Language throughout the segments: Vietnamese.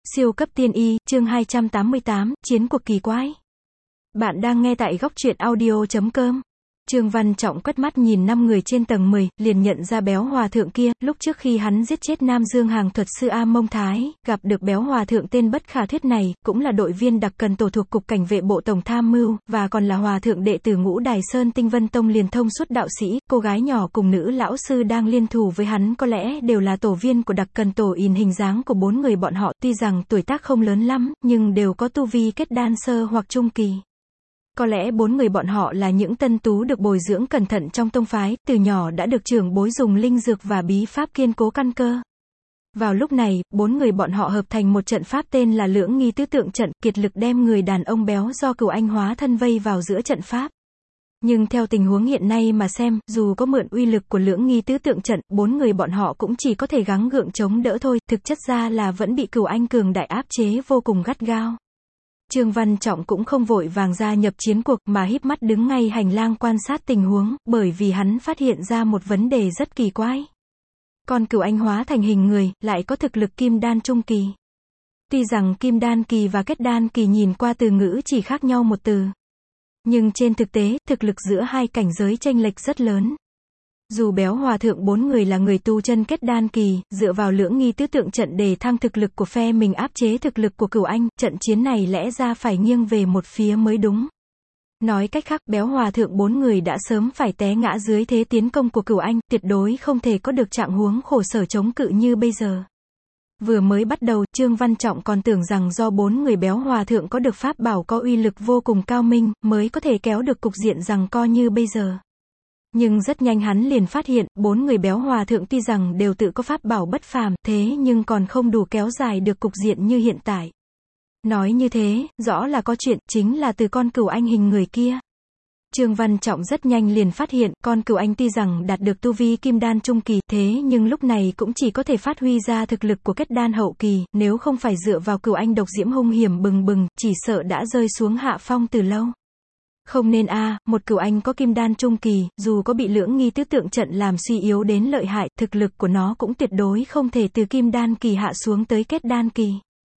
Siêu cấp tiên y, chương 288, chiến cuộc kỳ quái. Bạn đang nghe tại góc truyện audio.com. Trương Văn Trọng quét mắt nhìn 5 người trên tầng 10, liền nhận ra béo hòa thượng kia, lúc trước khi hắn giết chết Nam Dương Hàng thuật sư A Mông Thái, gặp được béo hòa thượng tên bất khả thuyết này, cũng là đội viên đặc cần tổ thuộc cục cảnh vệ bộ tổng tham mưu, và còn là hòa thượng đệ tử Ngũ Đài Sơn Tinh Vân Tông liền thông suốt đạo sĩ, cô gái nhỏ cùng nữ lão sư đang liên thủ với hắn có lẽ đều là tổ viên của đặc cần tổ. In hình dáng của 4 người bọn họ, tuy rằng tuổi tác không lớn lắm, nhưng đều có tu vi kết đan sơ hoặc trung kỳ. Có lẽ 4 người bọn họ là những tân tú được bồi dưỡng cẩn thận trong tông phái, từ nhỏ đã được trưởng bối dùng linh dược và bí pháp kiên cố căn cơ. Vào lúc này, 4 người bọn họ hợp thành một trận pháp tên là Lưỡng Nghi Tứ Tượng Trận, kiệt lực đem người đàn ông béo do Cửu Anh hóa thân vây vào giữa trận pháp. Nhưng theo tình huống hiện nay mà xem, dù có mượn uy lực của Lưỡng Nghi Tứ Tượng Trận, 4 người bọn họ cũng chỉ có thể gắng gượng chống đỡ thôi, thực chất ra là vẫn bị Cửu Anh cường đại áp chế vô cùng gắt gao. Trương Văn Trọng cũng không vội vàng gia nhập chiến cuộc mà híp mắt đứng ngay hành lang quan sát tình huống, bởi vì hắn phát hiện ra một vấn đề rất kỳ quái. Con Cửu Anh hóa thành hình người, lại có thực lực kim đan trung kỳ. Tuy rằng kim đan kỳ và kết đan kỳ nhìn qua từ ngữ chỉ khác nhau một từ. Nhưng trên thực tế, thực lực giữa hai cảnh giới chênh lệch rất lớn. Dù béo hòa thượng 4 người là người tu chân kết đan kỳ, dựa vào Lưỡng Nghi Tứ Tượng Trận để thăng thực lực của phe mình áp chế thực lực của Cửu Anh, trận chiến này lẽ ra phải nghiêng về một phía mới đúng. Nói cách khác, béo hòa thượng 4 người đã sớm phải té ngã dưới thế tiến công của Cửu Anh, tuyệt đối không thể có được trạng huống khổ sở chống cự như bây giờ. Vừa mới bắt đầu, Trương Văn Trọng còn tưởng rằng do 4 người béo hòa thượng có được pháp bảo có uy lực vô cùng cao minh, mới có thể kéo được cục diện giằng co như bây giờ. Nhưng rất nhanh hắn liền phát hiện, 4 người béo hòa thượng tuy rằng đều tự có pháp bảo bất phàm, thế nhưng còn không đủ kéo dài được cục diện như hiện tại. Nói như thế, rõ là có chuyện, chính là từ con Cửu Anh hình người kia. Trương Văn Trọng rất nhanh liền phát hiện, con Cửu Anh tuy rằng đạt được tu vi kim đan trung kỳ, thế nhưng lúc này cũng chỉ có thể phát huy ra thực lực của kết đan hậu kỳ, nếu không phải dựa vào Cửu Anh độc diễm hung hiểm bừng bừng, chỉ sợ đã rơi xuống hạ phong từ lâu. Không nên một Cửu Anh có kim đan trung kỳ, dù có bị Lưỡng Nghi Tứ Tượng Trận làm suy yếu đến lợi hại, thực lực của nó cũng tuyệt đối không thể từ kim đan kỳ hạ xuống tới kết đan kỳ.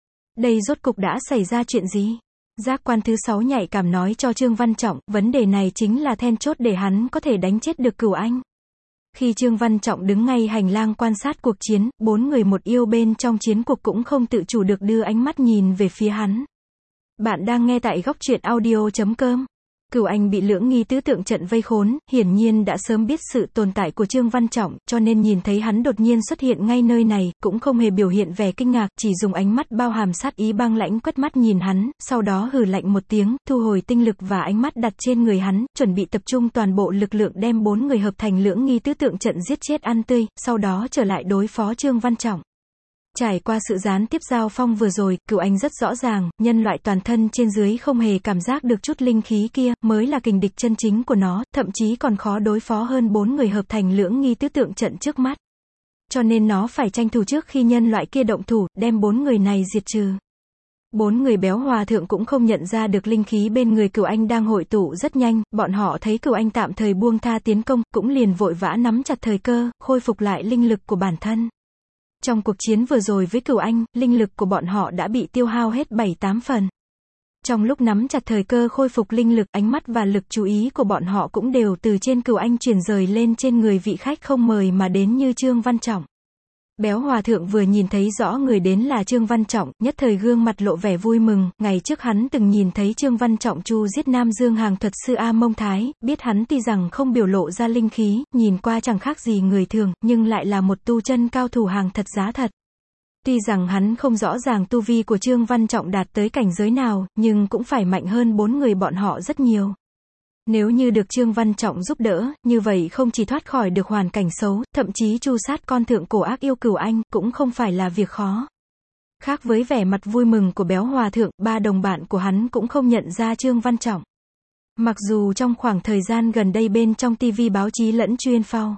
Đây rốt cục đã xảy ra chuyện gì? Giác quan thứ 6 nhạy cảm nói cho Trương Văn Trọng, vấn đề này chính là then chốt để hắn có thể đánh chết được Cửu Anh. Khi Trương Văn Trọng đứng ngay hành lang quan sát cuộc chiến, 4 người một yêu bên trong chiến cuộc cũng không tự chủ được đưa ánh mắt nhìn về phía hắn. Bạn đang nghe tại góc truyện audio.com. Cửu Anh bị Lưỡng Nghi Tứ Tượng Trận vây khốn, hiển nhiên đã sớm biết sự tồn tại của Trương Văn Trọng, cho nên nhìn thấy hắn đột nhiên xuất hiện ngay nơi này, cũng không hề biểu hiện vẻ kinh ngạc, chỉ dùng ánh mắt bao hàm sát ý băng lãnh quét mắt nhìn hắn, sau đó hừ lạnh một tiếng, thu hồi tinh lực và ánh mắt đặt trên người hắn, chuẩn bị tập trung toàn bộ lực lượng đem 4 người hợp thành Lưỡng Nghi Tứ Tượng Trận giết chết ăn tươi, sau đó trở lại đối phó Trương Văn Trọng. Trải qua sự gián tiếp giao phong vừa rồi, Cửu Anh rất rõ ràng, nhân loại toàn thân trên dưới không hề cảm giác được chút linh khí kia, mới là kình địch chân chính của nó, thậm chí còn khó đối phó hơn 4 người hợp thành Lưỡng Nghi Tứ Tượng Trận trước mắt. Cho nên nó phải tranh thủ trước khi nhân loại kia động thủ, đem 4 người này diệt trừ. 4 người béo hòa thượng cũng không nhận ra được linh khí bên người Cửu Anh đang hội tụ rất nhanh, bọn họ thấy Cửu Anh tạm thời buông tha tiến công, cũng liền vội vã nắm chặt thời cơ, khôi phục lại linh lực của bản thân. Trong cuộc chiến vừa rồi với Cửu Anh, linh lực của bọn họ đã bị tiêu hao hết 7-8 phần. Trong lúc nắm chặt thời cơ khôi phục linh lực, ánh mắt và lực chú ý của bọn họ cũng đều từ trên Cửu Anh chuyển rời lên trên người vị khách không mời mà đến như Trương Văn Trọng. Béo hòa thượng vừa nhìn thấy rõ người đến là Trương Văn Trọng, nhất thời gương mặt lộ vẻ vui mừng, ngày trước hắn từng nhìn thấy Trương Văn Trọng chu giết Nam Dương Hàng thuật sư A Mông Thái, biết hắn tuy rằng không biểu lộ ra linh khí, nhìn qua chẳng khác gì người thường, nhưng lại là một tu chân cao thủ hàng thật giá thật. Tuy rằng hắn không rõ ràng tu vi của Trương Văn Trọng đạt tới cảnh giới nào, nhưng cũng phải mạnh hơn 4 người bọn họ rất nhiều. Nếu như được Trương Văn Trọng giúp đỡ, như vậy không chỉ thoát khỏi được hoàn cảnh xấu, thậm chí tru sát con thượng cổ ác yêu Cửu Anh, cũng không phải là việc khó. Khác với vẻ mặt vui mừng của béo hòa thượng, 3 đồng bạn của hắn cũng không nhận ra Trương Văn Trọng. Mặc dù trong khoảng thời gian gần đây bên trong TV báo chí lẫn chuyên phao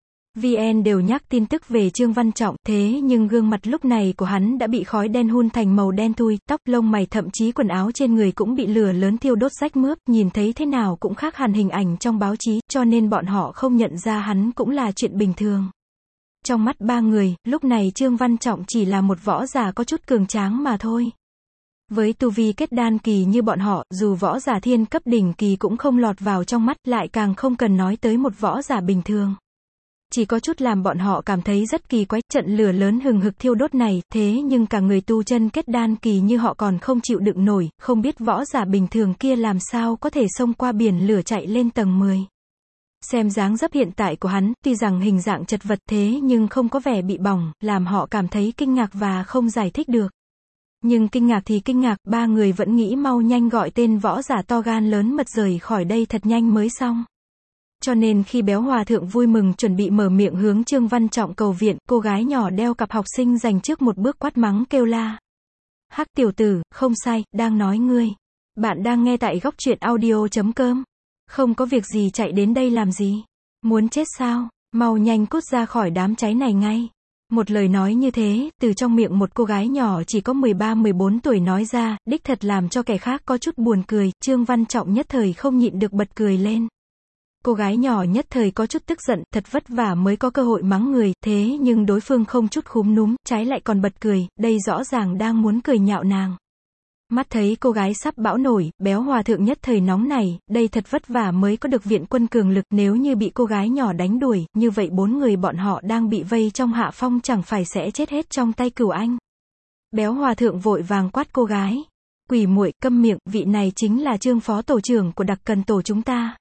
VN đều nhắc tin tức về Trương Văn Trọng, thế nhưng gương mặt lúc này của hắn đã bị khói đen hun thành màu đen thui, tóc, lông mày thậm chí quần áo trên người cũng bị lửa lớn thiêu đốt rách mướp, nhìn thấy thế nào cũng khác hẳn hình ảnh trong báo chí, cho nên bọn họ không nhận ra hắn cũng là chuyện bình thường. Trong mắt ba người, lúc này Trương Văn Trọng chỉ là một võ giả có chút cường tráng mà thôi. Với tu vi kết đan kỳ như bọn họ, dù võ giả thiên cấp đỉnh kỳ cũng không lọt vào trong mắt, lại càng không cần nói tới một võ giả bình thường. Chỉ có chút làm bọn họ cảm thấy rất kỳ quái, trận lửa lớn hừng hực thiêu đốt này, thế nhưng cả người tu chân kết đan kỳ như họ còn không chịu đựng nổi, không biết võ giả bình thường kia làm sao có thể xông qua biển lửa chạy lên tầng 10. Xem dáng dấp hiện tại của hắn, tuy rằng hình dạng chật vật thế nhưng không có vẻ bị bỏng, làm họ cảm thấy kinh ngạc và không giải thích được. Nhưng kinh ngạc thì kinh ngạc, ba người vẫn nghĩ mau nhanh gọi tên võ giả to gan lớn mật rời khỏi đây thật nhanh mới xong. Cho nên khi Béo Hòa Thượng vui mừng chuẩn bị mở miệng hướng Trương Văn Trọng cầu viện, cô gái nhỏ đeo cặp học sinh dành trước một bước quát mắng kêu la. Hắc tiểu tử, không sai, đang nói ngươi. Bạn đang nghe tại góc truyện audio.com. Không có việc gì chạy đến đây làm gì? Muốn chết sao? Mau nhanh cút ra khỏi đám cháy này ngay. Một lời nói như thế, từ trong miệng một cô gái nhỏ chỉ có 13-14 tuổi nói ra, đích thật làm cho kẻ khác có chút buồn cười, Trương Văn Trọng nhất thời không nhịn được bật cười lên. Cô gái nhỏ nhất thời có chút tức giận, thật vất vả mới có cơ hội mắng người, thế nhưng đối phương không chút khúm núm, trái lại còn bật cười, đây rõ ràng đang muốn cười nhạo nàng. Mắt thấy cô gái sắp bão nổi, Béo Hòa Thượng nhất thời nóng này, đây thật vất vả mới có được viện quân cường lực, nếu như bị cô gái nhỏ đánh đuổi, như vậy 4 người bọn họ đang bị vây trong hạ phong chẳng phải sẽ chết hết trong tay Cửu Anh. Béo Hòa Thượng vội vàng quát cô gái. Quỷ muội, câm miệng, vị này chính là Trương phó tổ trưởng của Đặc Cần tổ chúng ta.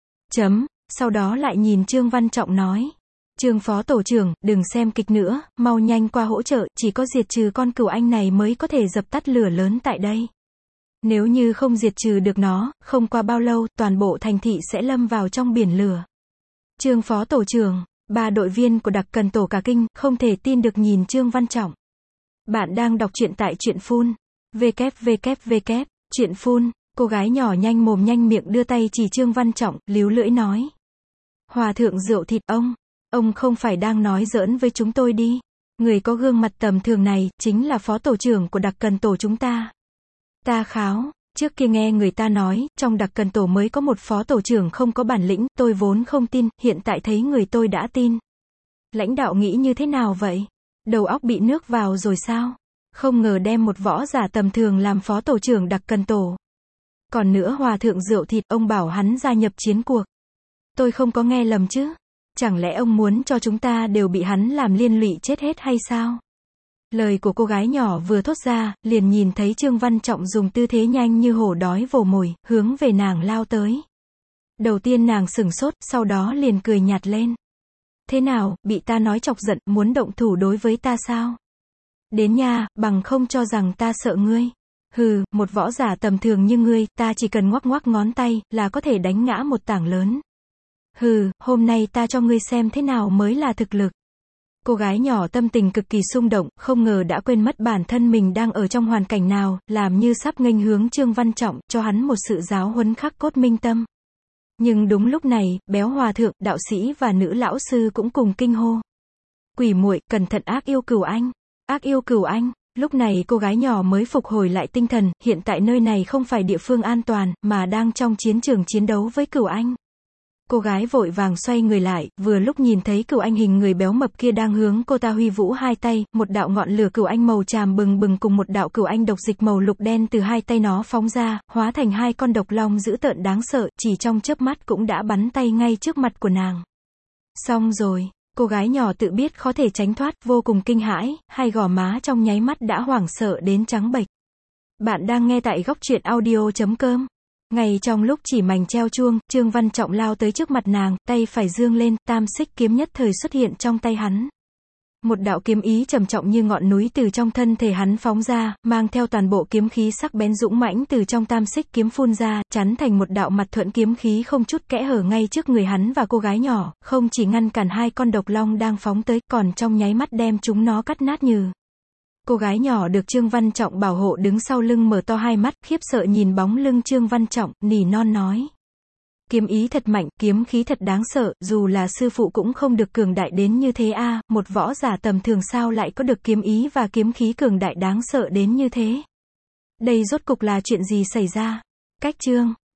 Sau đó lại nhìn Trương Văn Trọng nói. Trương phó tổ trưởng, đừng xem kịch nữa, mau nhanh qua hỗ trợ, chỉ có diệt trừ con Cửu Anh này mới có thể dập tắt lửa lớn tại đây. Nếu như không diệt trừ được nó, không qua bao lâu, toàn bộ thành thị sẽ lâm vào trong biển lửa. Trương phó tổ trưởng, 3 đội viên của Đặc Cần tổ cả kinh, không thể tin được nhìn Trương Văn Trọng. Bạn đang đọc truyện tại truyện phun. www. Truyện phun. Cô gái nhỏ nhanh mồm nhanh miệng đưa tay chỉ Trương Văn Trọng, líu lưỡi nói. Hòa thượng rượu thịt ông không phải đang nói giỡn với chúng tôi đi. Người có gương mặt tầm thường này, chính là phó tổ trưởng của Đặc Cần tổ chúng ta. Ta kháo, trước kia nghe người ta nói, trong Đặc Cần tổ mới có một phó tổ trưởng không có bản lĩnh, tôi vốn không tin, hiện tại thấy người tôi đã tin. Lãnh đạo nghĩ như thế nào vậy? Đầu óc bị nước vào rồi sao? Không ngờ đem một võ giả tầm thường làm phó tổ trưởng Đặc Cần tổ. Còn nữa Hòa thượng rượu thịt, ông bảo hắn gia nhập chiến cuộc. Tôi không có nghe lầm chứ? Chẳng lẽ ông muốn cho chúng ta đều bị hắn làm liên lụy chết hết hay sao? Lời của cô gái nhỏ vừa thốt ra, liền nhìn thấy Trương Văn Trọng dùng tư thế nhanh như hổ đói vồ mồi, hướng về nàng lao tới. Đầu tiên nàng sửng sốt, sau đó liền cười nhạt lên. Thế nào, bị ta nói chọc giận, muốn động thủ đối với ta sao? Đến nha, bằng không cho rằng ta sợ ngươi. Hừ, một võ giả tầm thường như ngươi, ta chỉ cần ngoắc ngoắc ngón tay, là có thể đánh ngã một tảng lớn. Hừ, hôm nay ta cho ngươi xem thế nào mới là thực lực. Cô gái nhỏ tâm tình cực kỳ xung động, không ngờ đã quên mất bản thân mình đang ở trong hoàn cảnh nào, làm như sắp nghênh hướng Trương Văn Trọng, cho hắn một sự giáo huấn khắc cốt minh tâm. Nhưng đúng lúc này, Béo Hòa Thượng, đạo sĩ và nữ lão sư cũng cùng kinh hô. Quỷ muội, cẩn thận ác yêu Cửu Anh. Ác yêu Cửu Anh. Lúc này cô gái nhỏ mới phục hồi lại tinh thần, hiện tại nơi này không phải địa phương an toàn, mà đang trong chiến trường chiến đấu với Cửu Anh. Cô gái vội vàng xoay người lại, vừa lúc nhìn thấy Cửu Anh hình người béo mập kia đang hướng cô ta huy vũ hai tay, một đạo ngọn lửa Cửu Anh màu tràm bừng bừng cùng một đạo Cửu Anh độc dịch màu lục đen từ hai tay nó phóng ra, hóa thành 2 con độc long dữ tợn đáng sợ, chỉ trong chớp mắt cũng đã bắn tay ngay trước mặt của nàng. Xong rồi, cô gái nhỏ tự biết khó thể tránh thoát, vô cùng kinh hãi, hai gò má trong nháy mắt đã hoảng sợ đến trắng bệch. Bạn đang nghe tại góc truyện audio.com. Ngay trong lúc chỉ mảnh treo chuông, Trương Văn Trọng lao tới trước mặt nàng, tay phải dương lên, tam xích kiếm nhất thời xuất hiện trong tay hắn. Một đạo kiếm ý trầm trọng như ngọn núi từ trong thân thể hắn phóng ra, mang theo toàn bộ kiếm khí sắc bén dũng mãnh từ trong tam xích kiếm phun ra, chắn thành một đạo mặt thuận kiếm khí không chút kẽ hở ngay trước người hắn và cô gái nhỏ, không chỉ ngăn cản 2 con độc long đang phóng tới, còn trong nháy mắt đem chúng nó cắt nát như. Cô gái nhỏ được Trương Văn Trọng bảo hộ đứng sau lưng mở to hai mắt, khiếp sợ nhìn bóng lưng Trương Văn Trọng, nỉ non nói. Kiếm ý thật mạnh, kiếm khí thật đáng sợ, dù là sư phụ cũng không được cường đại đến như thế a, một võ giả tầm thường sao lại có được kiếm ý và kiếm khí cường đại đáng sợ đến như thế. Đây rốt cục là chuyện gì xảy ra? Cách chương.